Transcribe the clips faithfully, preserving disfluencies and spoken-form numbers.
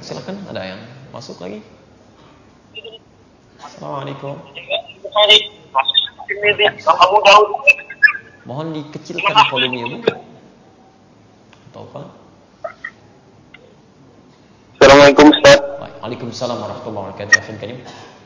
silakan, ada yang masuk lagi. Assalamualaikum. Mohon dikecilkan volumenya, Bu. Atau apa? Assalamualaikum Ustaz. Waalaikumsalam warahmatullahi wabarakatuh. Karim.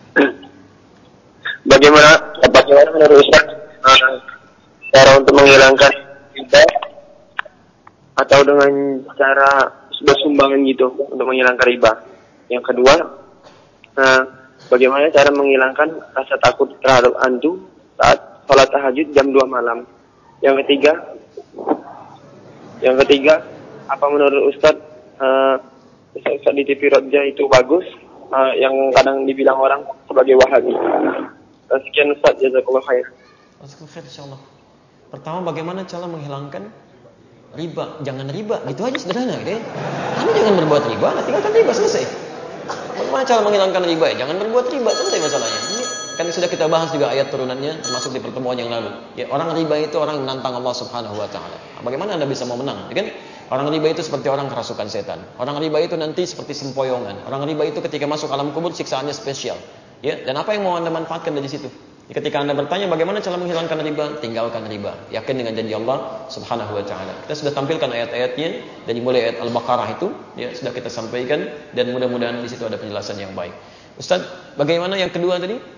Bagaimana bagaimana menurut Ustaz uh, cara untuk menghilangkan riba atau dengan cara sudah sumbangan gitu untuk menghilangkan riba? Yang kedua, uh, bagaimana cara menghilangkan rasa takut terhadap hantu saat sholat tahajud jam dua malam? Yang ketiga, yang ketiga, apa menurut Ustaz uh, Ustaz di T V Roja itu bagus, uh, yang kadang dibilang orang sebagai Wahabi? Uh, sekian Ustaz, jazakallahu khair. Jazakallahu khair insyaallah. Pertama, bagaimana cara menghilangkan riba? Jangan riba, gitu aja sederhana gitu ya. Kamu jangan berbuat riba, nah tinggalkan riba, selesai. Bagaimana cara menghilangkan riba? Ya, jangan berbuat riba, selesai masalahnya. Ini kan sudah kita bahas juga ayat turunannya termasuk di pertemuan yang lalu. Ya, orang riba itu orang yang menantang Allah Subhanahu wa taala. Nah, bagaimana Anda bisa mau menang? Ya kan? Orang riba itu seperti orang kerasukan setan. Orang riba itu nanti seperti sempoyongan. Orang riba itu ketika masuk alam kubur siksaannya spesial. Ya, dan apa yang mau Anda manfaatkan dari situ? Ya, ketika Anda bertanya bagaimana cara menghilangkan riba, tinggalkan riba. Yakin dengan janji Allah Subhanahu wa taala. Kita sudah tampilkan ayat-ayatnya dari mulai ayat Al-Baqarah itu, ya sudah kita sampaikan dan mudah-mudahan di situ ada penjelasan yang baik. Ustaz, bagaimana yang kedua tadi?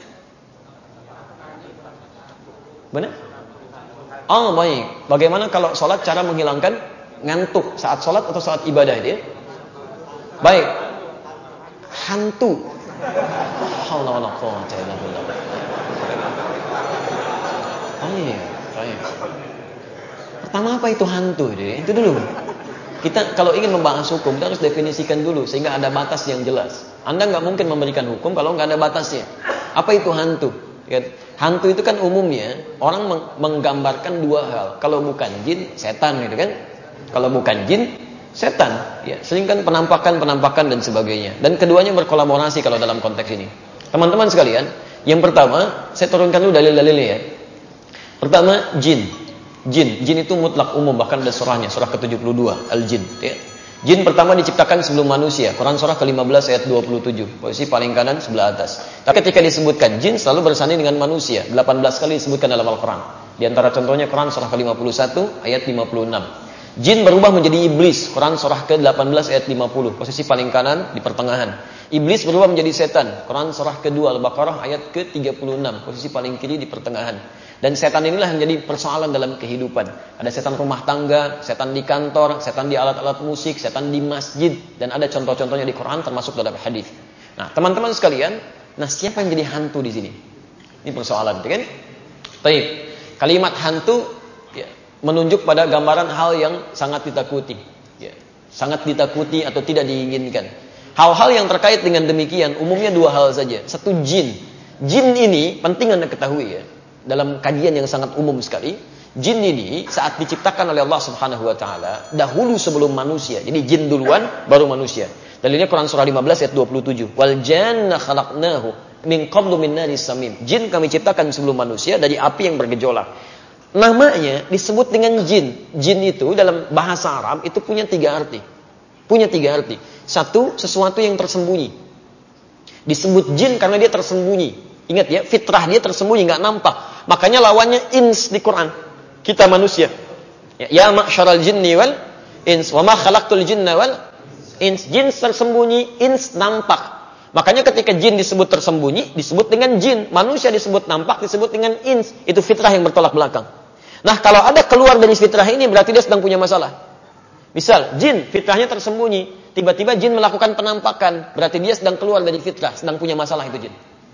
Benar? Oh, baik. Bagaimana kalau sholat cara menghilangkan ngantuk saat sholat atau saat ibadah itu ya? Baik. Hantu. Haula wala quwwata illa billah. Oh iya, baik. Pertama, apa itu hantu itu? Itu dulu. Kita kalau ingin membahas hukum, kita harus definisikan dulu sehingga ada batas yang jelas. Anda nggak mungkin memberikan hukum kalau nggak ada batasnya. Apa itu hantu? Ya, hantu itu kan umumnya orang menggambarkan dua hal. Kalau bukan jin, setan gitu kan. Kalau bukan jin, setan. Ya, sering kan penampakan-penampakan dan sebagainya. Dan keduanya berkolaborasi kalau dalam konteks ini. Teman-teman sekalian, yang pertama, saya turunkan dulu dalil-dalilnya ya. Pertama, jin. Jin, jin itu mutlak umum, bahkan ada surahnya, surah ke tujuh puluh dua, Al-Jin, ya. Jin pertama diciptakan sebelum manusia. Quran surah ke lima belas ayat dua puluh tujuh. Posisi paling kanan sebelah atas. Tapi ketika disebutkan jin selalu bersanding dengan manusia. delapan belas kali disebutkan dalam Al-Quran. Di antara contohnya Quran surah ke lima puluh satu ayat lima puluh enam. Jin berubah menjadi iblis. Quran surah ke delapan belas ayat lima puluh. Posisi paling kanan di pertengahan. Iblis berubah menjadi setan. Quran surah kedua Al-Baqarah ayat ke tiga puluh enam. Posisi paling kiri di pertengahan. Dan setan inilah yang menjadi persoalan dalam kehidupan. Ada setan rumah tangga, setan di kantor, setan di alat-alat musik, setan di masjid. Dan ada contoh-contohnya di Quran termasuk dalam hadis. Nah, teman-teman sekalian, nah siapa yang jadi hantu di sini? Ini persoalan, kan? Baik. Kalimat hantu ya, menunjuk pada gambaran hal yang sangat ditakuti. Ya, sangat ditakuti atau tidak diinginkan. Hal-hal yang terkait dengan demikian umumnya dua hal saja. Satu, jin. Jin ini penting Anda ketahui ya. Dalam kajian yang sangat umum sekali, jin ini saat diciptakan oleh Allah Subhanahu wa taala dahulu sebelum manusia. Jadi jin duluan baru manusia. Dalilnya Quran surah lima belas ayat dua puluh tujuh. Wal janna khalaqnahu min qablu min naris samim. Jin kami ciptakan sebelum manusia dari api yang bergejolak. Namanya disebut dengan jin. Jin itu dalam bahasa Arab itu punya tiga arti. Punya tiga arti. Satu, sesuatu yang tersembunyi. Disebut jin karena dia tersembunyi. Ingat ya, fitrah dia tersembunyi, nggak nampak. Makanya lawannya ins di Quran. Kita manusia. Ya, ya ma'syaral jinni wal ins, wa ma khalaqtul jinna wal ins. Jin tersembunyi, ins nampak. Makanya ketika jin disebut tersembunyi, disebut dengan jin. Manusia disebut nampak, disebut dengan ins. Itu fitrah yang bertolak belakang. Nah, kalau ada keluar dari fitrah ini, berarti dia sedang punya masalah. Misal, jin, fitrahnya tersembunyi. Tiba-tiba jin melakukan penampakan. Berarti dia sedang keluar dari fitrah, sedang punya masalah itu jin.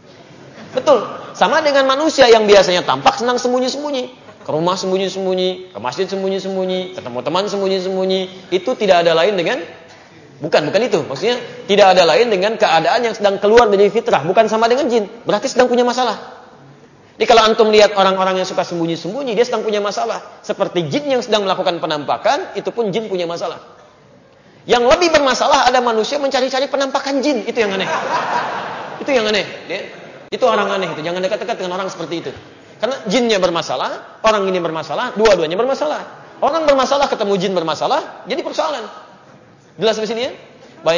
Betul. Sama dengan manusia yang biasanya tampak senang sembunyi-sembunyi. Ke rumah sembunyi-sembunyi, ke masjid sembunyi-sembunyi, ketemu teman sembunyi-sembunyi. Itu tidak ada lain dengan bukan, bukan itu. Maksudnya tidak ada lain dengan keadaan yang sedang keluar dari fitrah, bukan sama dengan jin. Berarti sedang punya masalah. Jadi kalau antum lihat orang-orang yang suka sembunyi-sembunyi, dia sedang punya masalah. Seperti jin yang sedang melakukan penampakan, itu pun jin punya masalah. Yang lebih bermasalah ada manusia mencari-cari penampakan jin, itu yang aneh. Itu yang aneh, ya. Itu orang aneh itu. Jangan dekat-dekat dengan orang seperti itu. Karena jinnya bermasalah, orang ini bermasalah, dua-duanya bermasalah. Orang bermasalah ketemu jin bermasalah, jadi persoalan. Jelas di sini ya? Baik.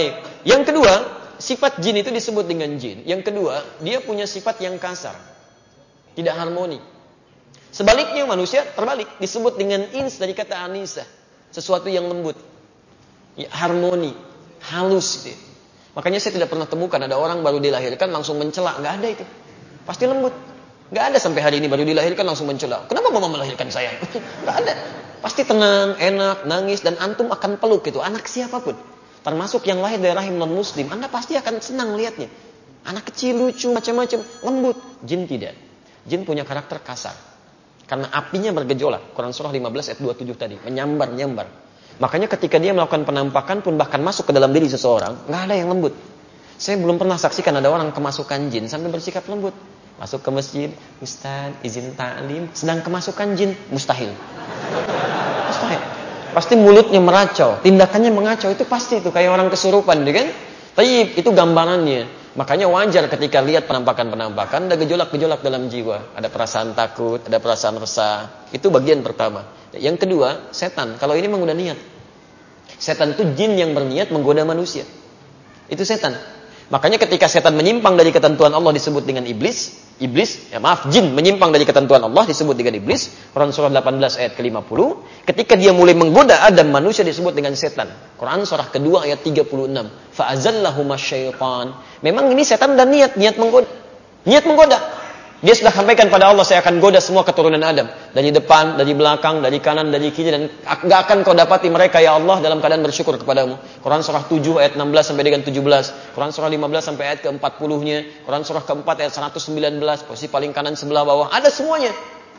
Yang kedua, sifat jin itu disebut dengan jin. Yang kedua, dia punya sifat yang kasar. Tidak harmoni. Sebaliknya manusia terbalik. Disebut dengan ins dari kata anisa. Sesuatu yang lembut. Ya, harmoni. Halus. Gitu. Makanya saya tidak pernah temukan ada orang baru dilahirkan langsung mencela. Nggak ada itu. Pasti lembut. Nggak ada sampai hari ini baru dilahirkan langsung mencela. Kenapa mama melahirkan saya? Nggak ada. Pasti tenang, enak, nangis. Dan antum akan peluk gitu. Anak siapapun. Termasuk yang lahir dari rahim non-muslim. Anda pasti akan senang lihatnya. Anak kecil, lucu, macam-macam. Lembut. Jin tidak. Jin punya karakter kasar. Karena apinya bergejolak. Quran surah lima belas ayat dua puluh tujuh tadi. Menyambar-nyambar. Makanya ketika dia melakukan penampakan pun bahkan masuk ke dalam diri seseorang. Nggak ada yang lembut. Saya belum pernah saksikan ada orang kemasukan jin sampai bersikap lembut. Masuk ke masjid. Ustaz, izin ta'lim. Sedang kemasukan jin. Mustahil. Mustahil. Pasti mulutnya meracau, tindakannya mengacau, itu pasti itu kayak orang kesurupan, kan? Tapi itu gambarannya. Makanya wajar ketika lihat penampakan-penampakan ada gejolak-gejolak dalam jiwa, ada perasaan takut, ada perasaan resah. Itu bagian pertama. Yang kedua, setan. Kalau ini memang udah niat. Setan itu jin yang berniat menggoda manusia. Itu setan. Makanya ketika setan menyimpang dari ketentuan Allah disebut dengan iblis. Iblis, ya maaf, jin menyimpang dari ketentuan Allah disebut dengan iblis. Quran surah delapan belas ayat ke lima puluh. Ketika dia mulai menggoda Adam manusia disebut dengan setan. Quran surah kedua ayat tiga puluh enam. Fa'azallahuma syaitan. Memang ini setan dan niat, niat menggoda. Niat menggoda. Dia sudah sampaikan pada Allah, saya akan goda semua keturunan Adam. Dari depan, dari belakang, dari kanan, dari kiri. Dan gak akan kau dapati mereka ya Allah dalam keadaan bersyukur kepadamu. Quran surah tujuh ayat enam belas sampai dengan tujuh belas. Quran surah lima belas sampai ayat ke empat puluh-nya. Quran surah keempat ayat seratus sembilan belas. Posisi paling kanan sebelah bawah. Ada semuanya.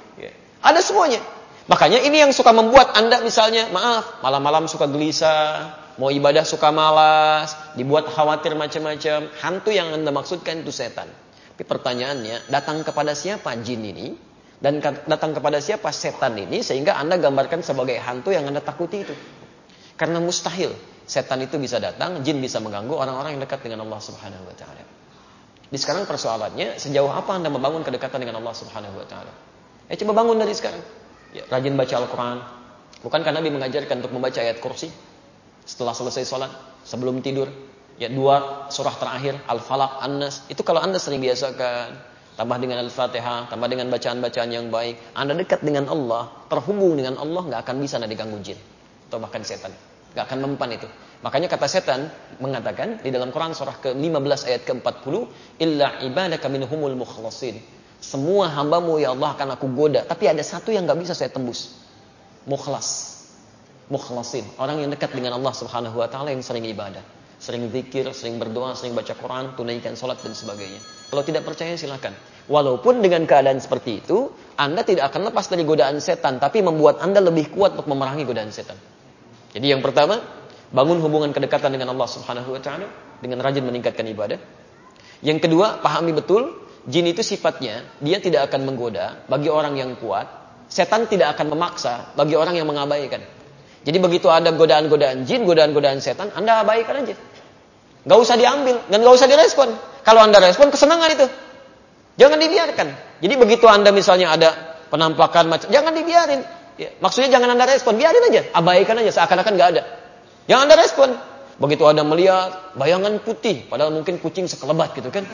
Ada semuanya. Makanya ini yang suka membuat Anda misalnya, maaf, malam-malam suka gelisah. Mau ibadah suka malas. Dibuat khawatir macam-macam. Hantu yang Anda maksudkan itu setan. Tapi pertanyaannya, datang kepada siapa jin ini? Dan datang kepada siapa setan ini? Sehingga Anda gambarkan sebagai hantu yang Anda takuti itu. Karena mustahil. Setan itu bisa datang, jin bisa mengganggu orang-orang yang dekat dengan Allah Subhanahu Wa Taala. Di sekarang persoalannya, sejauh apa Anda membangun kedekatan dengan Allah Subhanahu Wa Taala? Eh coba bangun dari sekarang. Ya, rajin baca Al-Quran. Bukankah Nabi mengajarkan untuk membaca ayat kursi? Setelah selesai sholat, sebelum tidur. Ya dua surah terakhir Al-Falaq, An-Nas. Itu kalau Anda sering biasakan, tambah dengan Al-Fatihah, tambah dengan bacaan-bacaan yang baik, Anda dekat dengan Allah, terhubung dengan Allah, nggak akan bisa Anda diganggu jin atau bahkan setan. Nggak akan mempan itu. Makanya kata setan mengatakan di dalam Quran surah ke lima belas ayat ke empat puluh, illa ibadaka minhumul mukhlasin. Semua hambamu ya Allah akan aku goda, tapi ada satu yang nggak bisa saya tembus. Mukhlas. Mukhlasin, orang yang dekat dengan Allah Subhanahu Wa Taala yang sering ibadah. Sering zikir, sering berdoa, sering baca Quran, tunaikan sholat dan sebagainya. Kalau tidak percaya silakan. Walaupun dengan keadaan seperti itu, Anda tidak akan lepas dari godaan setan, tapi membuat Anda lebih kuat untuk memerangi godaan setan. Jadi yang pertama, bangun hubungan kedekatan dengan Allah Subhanahu Wa Taala dengan rajin meningkatkan ibadah. Yang kedua, pahami betul, jin itu sifatnya dia tidak akan menggoda bagi orang yang kuat. Setan tidak akan memaksa bagi orang yang mengabaikan. Jadi begitu ada godaan-godaan jin, godaan-godaan setan, Anda abaikan aja. Gak usah diambil dan gak usah direspon. Kalau Anda respon, kesenangan itu. Jangan dibiarkan. Jadi begitu Anda misalnya ada penampakan macam, jangan dibiarin. Ya, maksudnya jangan Anda respon, biarin aja, abaikan aja seakan-akan gak ada. Jangan Anda respon. Begitu Anda melihat bayangan putih, padahal mungkin kucing sekelebat gitu kan.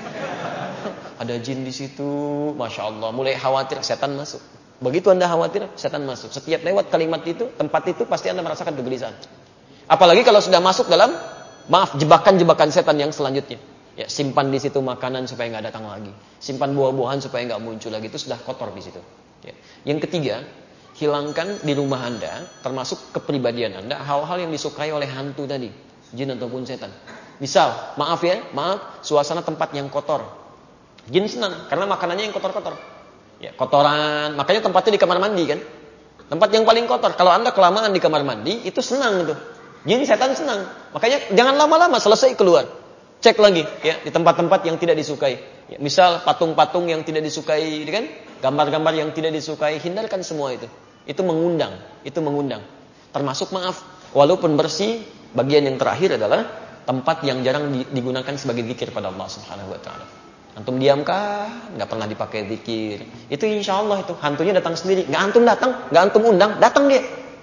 Ada jin di situ, masya Allah, mulai khawatir, setan masuk. Begitu Anda khawatir, setan masuk. Setiap lewat kalimat itu, tempat itu pasti Anda merasakan kegelisahan. Apalagi kalau sudah masuk dalam, maaf, jebakan-jebakan setan yang selanjutnya. Ya, simpan di situ makanan supaya nggak datang lagi. Simpan buah-buahan supaya nggak muncul lagi. Itu sudah kotor di situ. Ya. Yang ketiga, hilangkan di rumah Anda, termasuk kepribadian Anda, hal-hal yang disukai oleh hantu tadi, jin ataupun setan. Misal, maaf ya, maaf, suasana tempat yang kotor. Jin senang karena makanannya yang kotor-kotor. Ya, kotoran, makanya tempatnya di kamar mandi kan. Tempat yang paling kotor. Kalau Anda kelamaan di kamar mandi, itu senang itu. Jin setan senang. Makanya jangan lama-lama, selesai keluar. Cek lagi ya di tempat-tempat yang tidak disukai. Ya, misal patung-patung yang tidak disukai, kan? Gambar-gambar yang tidak disukai, hindarkan semua itu. Itu mengundang, itu mengundang. Termasuk maaf, walaupun bersih, bagian yang terakhir adalah tempat yang jarang digunakan sebagai zikir pada Allah Subhanahu Wa Taala. Antum diamkah? Nggak pernah dipakai zikir. Itu insya Allah itu hantunya datang sendiri. Nggak antum datang, nggak antum undang, datang dia.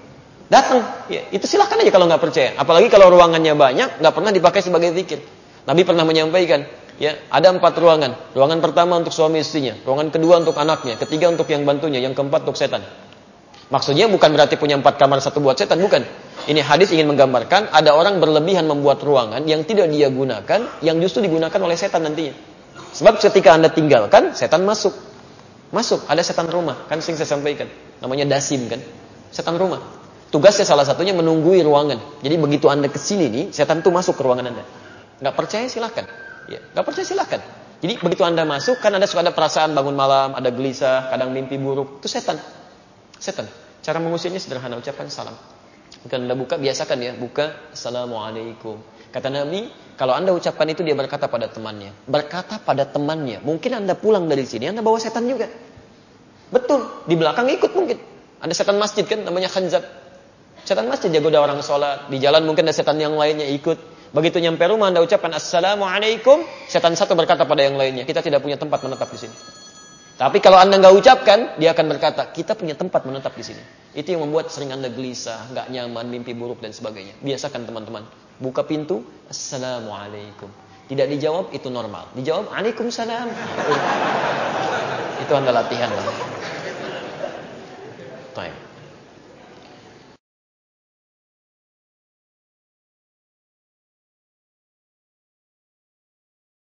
Datang, ya, itu silahkan aja kalau nggak percaya. Apalagi kalau ruangannya banyak, nggak pernah dipakai sebagai zikir. Nabi pernah menyampaikan, ya, ada empat ruangan. Ruangan pertama untuk suami istrinya, ruangan kedua untuk anaknya, ketiga untuk yang bantunya, yang keempat untuk setan. Maksudnya bukan berarti punya empat kamar satu buat setan, bukan. Ini hadis ingin menggambarkan ada orang berlebihan membuat ruangan yang tidak dia gunakan, yang justru digunakan oleh setan nantinya. Sebab ketika Anda tinggalkan, setan masuk. Masuk, ada setan rumah, kan sering saya sampaikan. Namanya dasim kan, setan rumah. Tugasnya salah satunya menunggui ruangan. Jadi begitu Anda kesini nih, setan itu masuk ke ruangan Anda. Nggak percaya silahkan. Ya, nggak percaya silahkan. Jadi begitu Anda masuk, kan Anda suka ada perasaan bangun malam, ada gelisah, kadang mimpi buruk. Itu setan. Setan. Cara mengusirnya sederhana, ucapkan salam. Ketika Anda buka, biasakan ya, buka, Assalamualaikum. Kata Nabi, kalau Anda ucapkan itu, dia berkata pada temannya. Berkata pada temannya. Mungkin Anda pulang dari sini, Anda bawa setan juga. Betul, di belakang ikut mungkin. Ada setan masjid kan, namanya Khanzab. Setan masjid dia goda orang sholat. Di jalan mungkin ada setan yang lainnya ikut. Begitu nyampe rumah Anda ucapkan Assalamualaikum, setan satu berkata pada yang lainnya, kita tidak punya tempat menetap di sini. Tapi kalau Anda nggak ucapkan, dia akan berkata, kita punya tempat menetap di sini. Itu yang membuat sering Anda gelisah, nggak nyaman, mimpi buruk dan sebagainya. Biasakan teman-teman, buka pintu, Assalamualaikum. Tidak dijawab, itu normal. Dijawab, Waalaikumsalam. Itu Anda latihan. Baik.